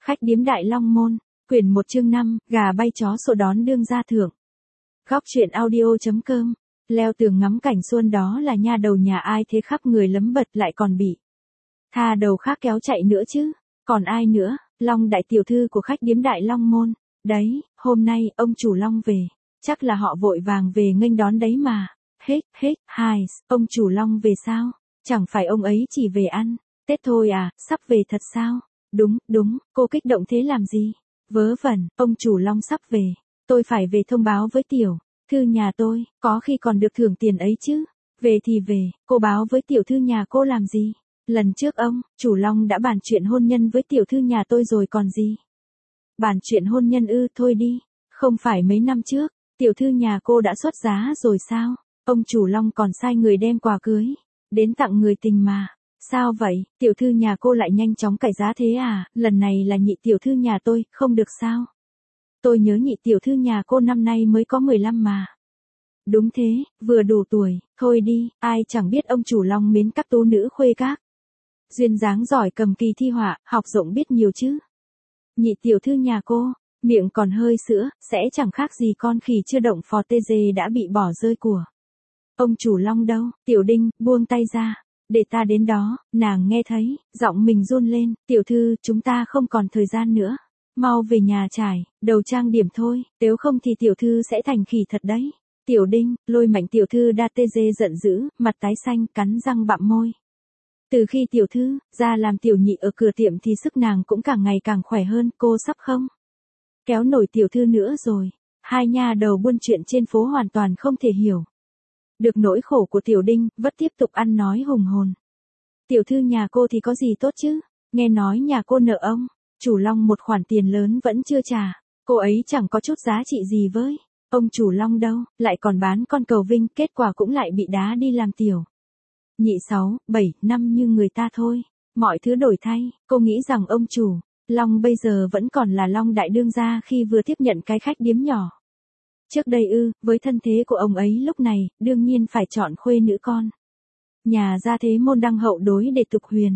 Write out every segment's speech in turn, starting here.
Khách điếm Đại Long Môn, quyển 1 chương 5, gà bay chó sổ đón đương gia thưởng. Góc truyện audio.com, leo tường ngắm cảnh xuân đó là nha đầu nhà ai thế khắp người lấm bật lại còn bị tha đầu khác kéo chạy nữa chứ, còn ai nữa, Long đại tiểu thư của khách điếm Đại Long Môn, đấy, hôm nay ông chủ Long về, chắc là họ vội vàng về nghênh đón đấy mà, hai, ông chủ Long về sao, chẳng phải ông ấy chỉ về ăn Tết thôi à, sắp về thật sao? Đúng, cô kích động thế làm gì? Vớ vẩn, ông chủ Long sắp về. Tôi phải về thông báo với tiểu thư nhà tôi, có khi còn được thưởng tiền ấy chứ. Về thì về, cô báo với tiểu thư nhà cô làm gì? Lần trước ông, chủ Long đã bàn chuyện hôn nhân với tiểu thư nhà tôi rồi còn gì? Bàn chuyện hôn nhân ư, thôi đi. Không phải mấy năm trước, tiểu thư nhà cô đã xuất giá rồi sao? Ông chủ Long còn sai người đem quà cưới đến tặng người tình mà. Sao vậy, tiểu thư nhà cô lại nhanh chóng cải giá thế à, lần này là nhị tiểu thư nhà tôi, không được sao? Tôi nhớ nhị tiểu thư nhà cô năm nay mới có 15 mà. Đúng thế, vừa đủ tuổi, thôi đi, ai chẳng biết ông chủ Long mến các tú nữ khuê các. Duyên dáng giỏi cầm kỳ thi họa, học rộng biết nhiều chứ. Nhị tiểu thư nhà cô, miệng còn hơi sữa, sẽ chẳng khác gì con khỉ chưa động phò tê dê đã bị bỏ rơi của. Ông chủ Long đâu, Tiểu Đinh, buông tay ra. Để ta đến đó, nàng nghe thấy, giọng mình run lên, tiểu thư, chúng ta không còn thời gian nữa. Mau về nhà trải, đầu trang điểm thôi, nếu không thì tiểu thư sẽ thành khỉ thật đấy. Tiểu Đinh, lôi mạnh tiểu thư đa tê dê giận dữ, mặt tái xanh, cắn răng bặm môi. Từ khi tiểu thư, ra làm tiểu nhị ở cửa tiệm thì sức nàng cũng càng ngày càng khỏe hơn, cô sắp không kéo nổi tiểu thư nữa rồi. Hai nha đầu buôn chuyện trên phố hoàn toàn không thể hiểu được nỗi khổ của Tiểu Đinh, vẫn tiếp tục ăn nói hùng hồn. Tiểu thư nhà cô thì có gì tốt chứ, nghe nói nhà cô nợ ông chủ Long một khoản tiền lớn vẫn chưa trả, cô ấy chẳng có chút giá trị gì với ông chủ Long đâu, lại còn bán con cầu vinh, kết quả cũng lại bị đá đi làm tiểu nhị 6, 7 năm như người ta thôi. Mọi thứ đổi thay, cô nghĩ rằng ông chủ Long bây giờ vẫn còn là Long đại đương gia khi vừa tiếp nhận cái khách điếm nhỏ. Trước đây với thân thế của ông ấy lúc này, đương nhiên phải chọn khuê nữ con nhà gia thế môn đăng hậu đối để Tục Huyền.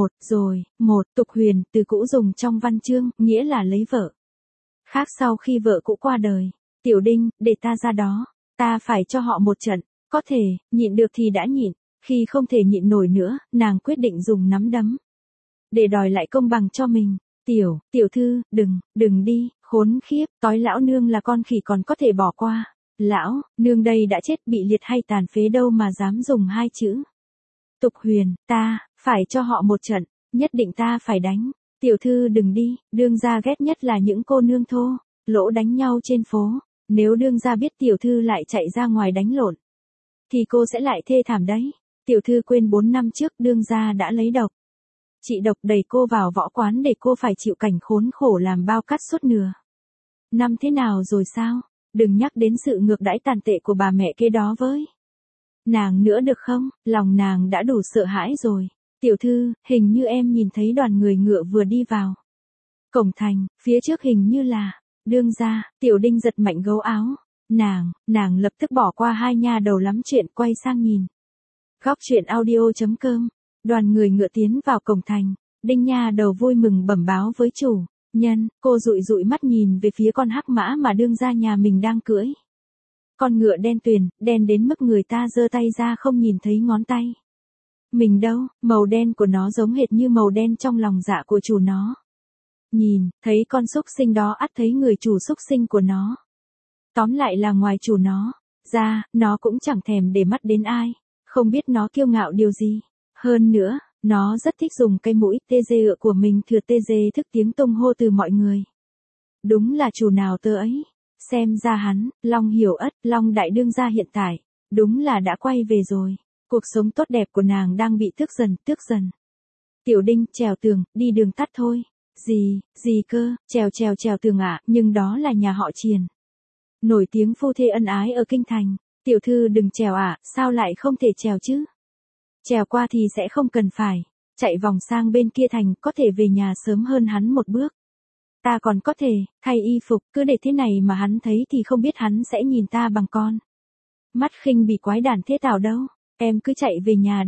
Tục Huyền, từ cũ dùng trong văn chương, nghĩa là lấy vợ khác sau khi vợ cũ qua đời. Tiểu Đinh, để ta ra đó, ta phải cho họ một trận, có thể, nhịn được thì đã nhịn, khi không thể nhịn nổi nữa, nàng quyết định dùng nắm đấm để đòi lại công bằng cho mình. Tiểu thư, đừng đi, khốn khiếp, tối lão nương là con khỉ còn có thể bỏ qua. Lão, nương đây đã chết bị liệt hay tàn phế đâu mà dám dùng hai chữ. Tục Huyền, ta, phải cho họ một trận, nhất định ta phải đánh. Tiểu thư đừng đi, đương gia ghét nhất là những cô nương thô, lỗ đánh nhau trên phố. Nếu đương gia biết tiểu thư lại chạy ra ngoài đánh lộn, thì cô sẽ lại thê thảm đấy. Tiểu thư quên 4 năm trước đương gia đã lấy độc chị độc đẩy cô vào võ quán để cô phải chịu cảnh khốn khổ làm bao cắt suốt nửa năm thế nào rồi sao? Đừng nhắc đến sự ngược đãi tàn tệ của bà mẹ kế đó với nàng nữa được không? Lòng nàng đã đủ sợ hãi rồi. Tiểu thư, hình như em nhìn thấy đoàn người ngựa vừa đi vào cổng thành, phía trước hình như là đương gia. Tiểu Đinh giật mạnh gấu áo. Nàng lập tức bỏ qua hai nha đầu lắm chuyện, quay sang nhìn. Góc truyện audio.com. Đoàn người ngựa tiến vào cổng thành, Đinh nha đầu vui mừng bẩm báo với chủ nhân, cô dụi mắt nhìn về phía con hắc mã mà đương gia nhà mình đang cưỡi. Con ngựa đen tuyền, đen đến mức người ta giơ tay ra không nhìn thấy ngón tay mình đâu, màu đen của nó giống hệt như màu đen trong lòng dạ của chủ nó. Nhìn, thấy con xúc sinh đó ắt thấy người chủ xúc sinh của nó. Tóm lại là ngoài chủ nó ra, nó cũng chẳng thèm để mắt đến ai, không biết nó kiêu ngạo điều gì. Hơn nữa, nó rất thích dùng cây mũi tê dê ựa của mình thừa tê dê thức tiếng tung hô từ mọi người. Đúng là chủ nào tơ ấy. Xem ra hắn, Long Hiểu Ất, Long đại đương gia hiện tại, đúng là đã quay về rồi. Cuộc sống tốt đẹp của nàng đang bị tước dần. Tiểu Đinh, trèo tường, đi đường tắt thôi. Gì cơ, trèo tường ạ, nhưng đó là nhà họ Triền. Nổi tiếng phu thê ân ái ở kinh thành. Tiểu thư đừng trèo ạ, sao lại không thể trèo chứ? Trèo qua thì sẽ không cần phải chạy vòng sang bên kia thành, có thể về nhà sớm hơn hắn một bước. Ta còn có thể thay y phục, cứ để thế này mà hắn thấy thì không biết hắn sẽ nhìn ta bằng con mắt khinh bỉ quái đản thế nào đâu. Em cứ chạy về nhà đi,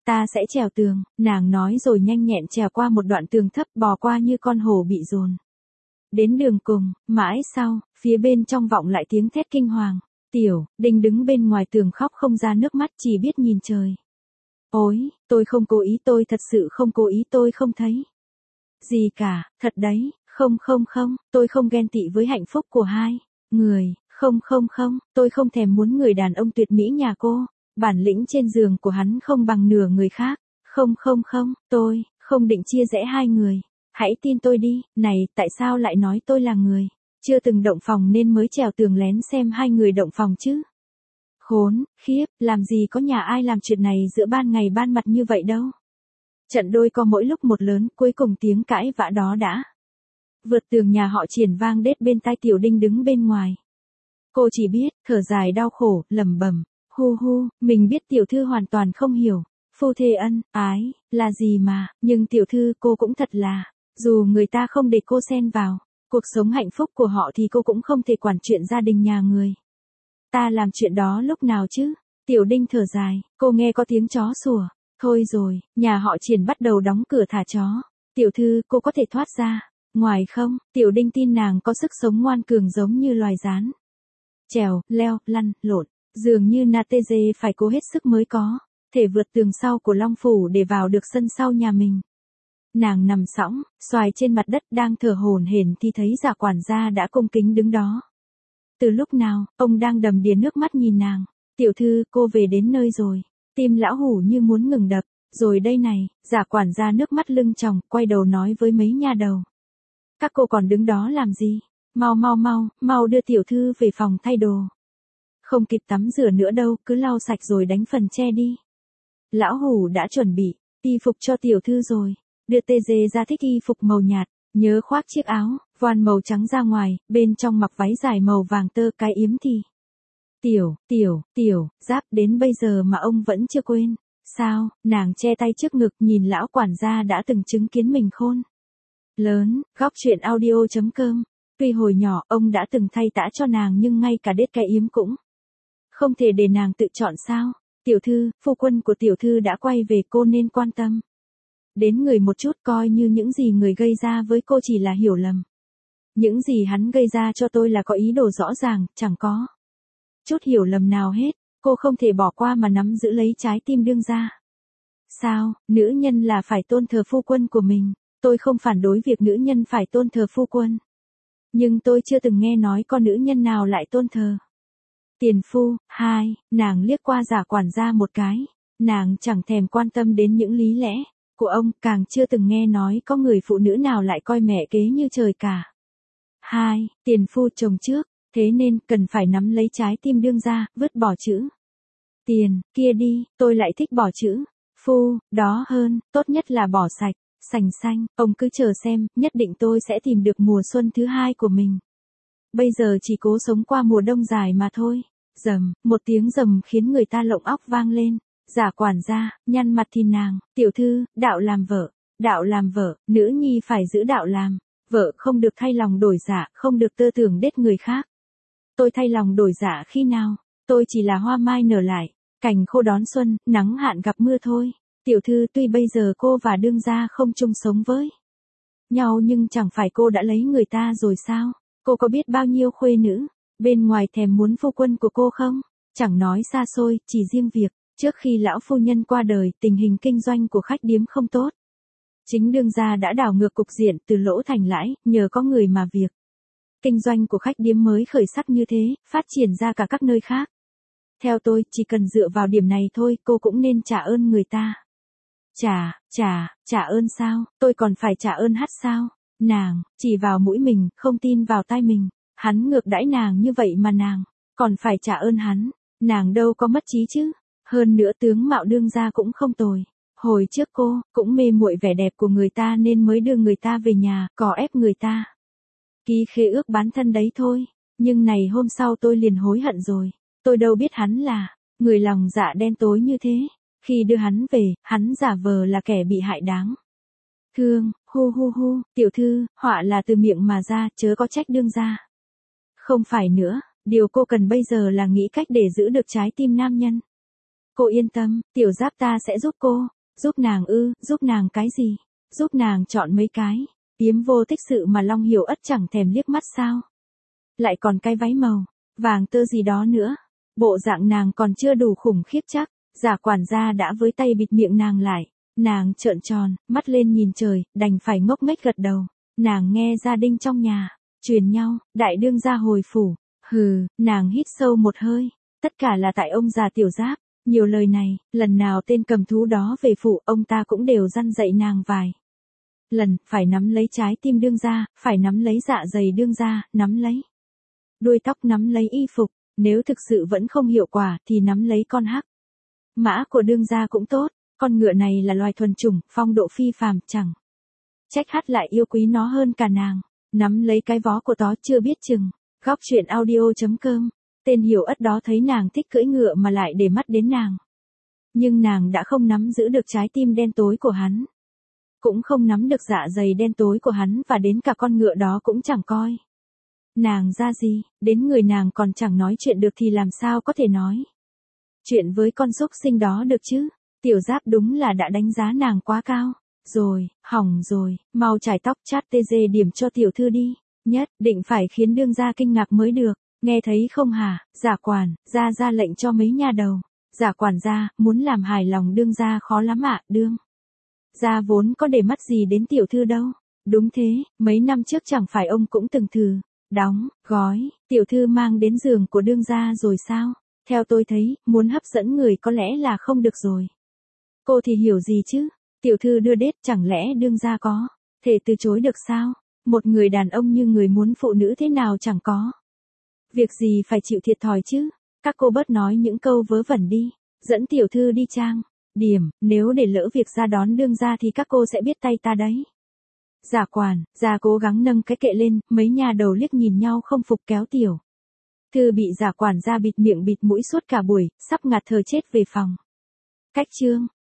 Ta sẽ trèo tường, nàng nói rồi nhanh nhẹn trèo qua một đoạn tường thấp bò qua như con hổ bị dồn. Đến đường cùng, mãi sau, phía bên trong vọng lại tiếng thét kinh hoàng. Tiểu Đinh đứng bên ngoài tường khóc không ra nước mắt chỉ biết nhìn trời. Ôi, tôi không cố ý, tôi thật sự không cố ý, tôi không thấy gì cả, thật đấy, không, tôi không ghen tị với hạnh phúc của hai người, không, tôi không thèm muốn người đàn ông tuyệt mỹ nhà cô, bản lĩnh trên giường của hắn không bằng nửa người khác, không, tôi không định chia rẽ hai người, hãy tin tôi đi, này, tại sao lại nói tôi là người chưa từng động phòng nên mới trèo tường lén xem hai người động phòng chứ? Khốn, khiếp, làm gì có nhà ai làm chuyện này giữa ban ngày ban mặt như vậy đâu. Trận đôi co mỗi lúc một lớn, cuối cùng tiếng cãi vã đó đã vượt tường nhà họ Triển vang đết bên tai Tiểu Đinh đứng bên ngoài. Cô chỉ biết, thở dài đau khổ, lẩm bẩm, hu, mình biết tiểu thư hoàn toàn không hiểu, phu thê ân, ái, là gì mà, nhưng tiểu thư cô cũng thật là, dù người ta không để cô xen vào cuộc sống hạnh phúc của họ thì cô cũng không thể quản chuyện gia đình nhà người. Ta làm chuyện đó lúc nào chứ? Tiểu Đinh thở dài, cô nghe có tiếng chó sủa. Thôi rồi, nhà họ Triển bắt đầu đóng cửa thả chó. Tiểu thư, cô có thể thoát ra ngoài không? Tiểu Đinh tin nàng có sức sống ngoan cường giống như loài rán. Trèo, leo, lăn, lộn, dường như Nateze phải cố hết sức mới có thể vượt tường sau của Long Phủ để vào được sân sau nhà mình. Nàng nằm sõng, xoài trên mặt đất đang thở hổn hển thì thấy Dạ quản gia đã cung kính đứng đó. Từ lúc nào, ông đang đầm đìa nước mắt nhìn nàng. Tiểu thư, cô về đến nơi rồi. Tim lão hủ như muốn ngừng đập. Rồi đây này, Dạ quản gia nước mắt lưng tròng, quay đầu nói với mấy nha đầu. Các cô còn đứng đó làm gì? Mau đưa tiểu thư về phòng thay đồ. Không kịp tắm rửa nữa đâu, cứ lau sạch rồi đánh phần che đi. Lão hủ đã chuẩn bị y phục cho tiểu thư rồi. Đưa tê dê ra thích y phục màu nhạt, nhớ khoác chiếc áo voan màu trắng ra ngoài, bên trong mặc váy dài màu vàng tơ cái yếm thì. Tiểu, Giáp đến bây giờ mà ông vẫn chưa quên. Sao? Nàng che tay trước ngực nhìn lão quản gia đã từng chứng kiến mình khôn lớn, góc truyện audio.com. Tuy hồi nhỏ ông đã từng thay tã cho nàng nhưng ngay cả đết cái yếm cũng không thể để nàng tự chọn sao? Tiểu thư, phu quân của tiểu thư đã quay về, cô nên quan tâm đến người một chút, coi như những gì người gây ra với cô chỉ là hiểu lầm. Những gì hắn gây ra cho tôi là có ý đồ rõ ràng, chẳng có chút hiểu lầm nào hết, cô không thể bỏ qua mà nắm giữ lấy trái tim đương gia. Sao, nữ nhân là phải tôn thờ phu quân của mình, tôi không phản đối việc nữ nhân phải tôn thờ phu quân. Nhưng tôi chưa từng nghe nói con nữ nhân nào lại tôn thờ tiền phu. Nàng liếc qua Dạ quản gia một cái, nàng chẳng thèm quan tâm đến những lý lẽ của ông, càng chưa từng nghe nói có người phụ nữ nào lại coi mẹ kế như trời cả. Tiền phu chồng trước, thế nên cần phải nắm lấy trái tim đương gia, vứt bỏ chữ tiền kia đi, tôi lại thích bỏ chữ phu đó hơn, tốt nhất là bỏ sạch, sành xanh, ông cứ chờ xem, nhất định tôi sẽ tìm được mùa xuân thứ hai của mình. Bây giờ chỉ cố sống qua mùa đông dài mà thôi. Rầm, một tiếng rầm khiến người ta lộng óc vang lên. Dạ quản gia, nhăn mặt thì nàng, tiểu thư, đạo làm vợ, nữ nhi phải giữ đạo làm vợ, không được thay lòng đổi dạ, không được tơ tưởng đết người khác. Tôi thay lòng đổi dạ khi nào? Tôi chỉ là hoa mai nở lại, cành khô đón xuân, nắng hạn gặp mưa thôi. Tiểu thư, tuy bây giờ cô và đương gia không chung sống với nhau nhưng chẳng phải cô đã lấy người ta rồi sao? Cô có biết bao nhiêu khuê nữ bên ngoài thèm muốn phu quân của cô không? Chẳng nói xa xôi, chỉ riêng việc trước khi lão phu nhân qua đời, tình hình kinh doanh của khách điếm không tốt. Chính đương gia đã đảo ngược cục diện từ lỗ thành lãi, nhờ có người mà việc kinh doanh của khách điếm mới khởi sắc như thế, phát triển ra cả các nơi khác. Theo tôi, chỉ cần dựa vào điểm này thôi, cô cũng nên trả ơn người ta. Trả ơn sao? Tôi còn phải trả ơn hắn sao? Nàng chỉ vào mũi mình, không tin vào tai mình. Hắn ngược đãi nàng như vậy mà nàng còn phải trả ơn hắn. Nàng đâu có mất trí chứ? Hơn nữa tướng mạo đương gia cũng không tồi. Hồi trước cô cũng mê muội vẻ đẹp của người ta nên mới đưa người ta về nhà, cò ép người ta ký khế ước bán thân đấy thôi. Nhưng này hôm sau tôi liền hối hận rồi. Tôi đâu biết hắn là người lòng dạ đen tối như thế. Khi đưa hắn về, hắn giả vờ là kẻ bị hại đáng thương. Hu, tiểu thư, họa là từ miệng mà ra, chớ có trách đương gia. Không phải nữa, điều cô cần bây giờ là nghĩ cách để giữ được trái tim nam nhân. Cô yên tâm, tiểu giáp ta sẽ giúp cô. Giúp nàng ư, giúp nàng cái gì? Giúp nàng chọn mấy cái. Yếm vô tích sự mà Long Hiểu Ất chẳng thèm liếc mắt sao. Lại còn cái váy màu, vàng tơ gì đó nữa. Bộ dạng nàng còn chưa đủ khủng khiếp chắc. Giả quản gia đã với tay bịt miệng nàng lại. Nàng trợn tròn, mắt lên nhìn trời, đành phải ngốc nghếch gật đầu. Nàng nghe gia đình trong nhà truyền nhau, đại đương gia hồi phủ. Hừ, nàng hít sâu một hơi. Tất cả là tại ông già tiểu giáp. Nhiều lời này, lần nào tên cầm thú đó về phủ, ông ta cũng đều răn dạy nàng vài lần, phải nắm lấy trái tim đương gia, phải nắm lấy dạ dày đương gia, nắm lấy đuôi tóc, nắm lấy y phục, nếu thực sự vẫn không hiệu quả thì nắm lấy con hắc mã của đương gia cũng tốt, con ngựa này là loài thuần chủng, phong độ phi phàm, chẳng trách hát lại yêu quý nó hơn cả nàng. Nắm lấy cái vó của tó chưa biết chừng. Góc truyện audio.com. Tên Hiểu Ất đó thấy nàng thích cưỡi ngựa mà lại để mắt đến nàng. Nhưng nàng đã không nắm giữ được trái tim đen tối của hắn. Cũng không nắm được dạ dày đen tối của hắn, và đến cả con ngựa đó cũng chẳng coi nàng ra gì, đến người nàng còn chẳng nói chuyện được thì làm sao có thể nói chuyện với con súc sinh đó được chứ. Tiểu giáp đúng là đã đánh giá nàng quá cao. Rồi, hỏng rồi, mau chải tóc chát tê dê điểm cho tiểu thư đi. Nhất định phải khiến đương gia kinh ngạc mới được. Nghe thấy không hả, giả quản, gia ra lệnh cho mấy nha đầu. Giả quản gia, muốn làm hài lòng đương gia khó lắm ạ, đương gia vốn có để mắt gì đến tiểu thư đâu. Đúng thế, mấy năm trước chẳng phải ông cũng từng thử đóng gói tiểu thư mang đến giường của đương gia rồi sao? Theo tôi thấy, muốn hấp dẫn người có lẽ là không được rồi. Cô thì hiểu gì chứ? Tiểu thư đưa đết, chẳng lẽ đương gia có thể từ chối được sao? Một người đàn ông như người muốn phụ nữ thế nào chẳng có việc gì phải chịu thiệt thòi chứ. Các cô bớt nói những câu vớ vẩn đi. Dẫn tiểu thư đi trang điểm, nếu để lỡ việc ra đón đương gia thì các cô sẽ biết tay ta đấy. Giả quản gia cố gắng nâng cái kệ lên, mấy nhà đầu liếc nhìn nhau không phục kéo tiểu thư bị giả quản gia bịt miệng bịt mũi suốt cả buổi, sắp ngạt thở chết về phòng. Cách chương